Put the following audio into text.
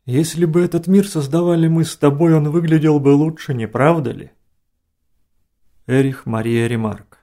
Если бы этот мир создавали мы с тобой, он выглядел бы лучше, не правда ли? Эрих Мария Ремарк.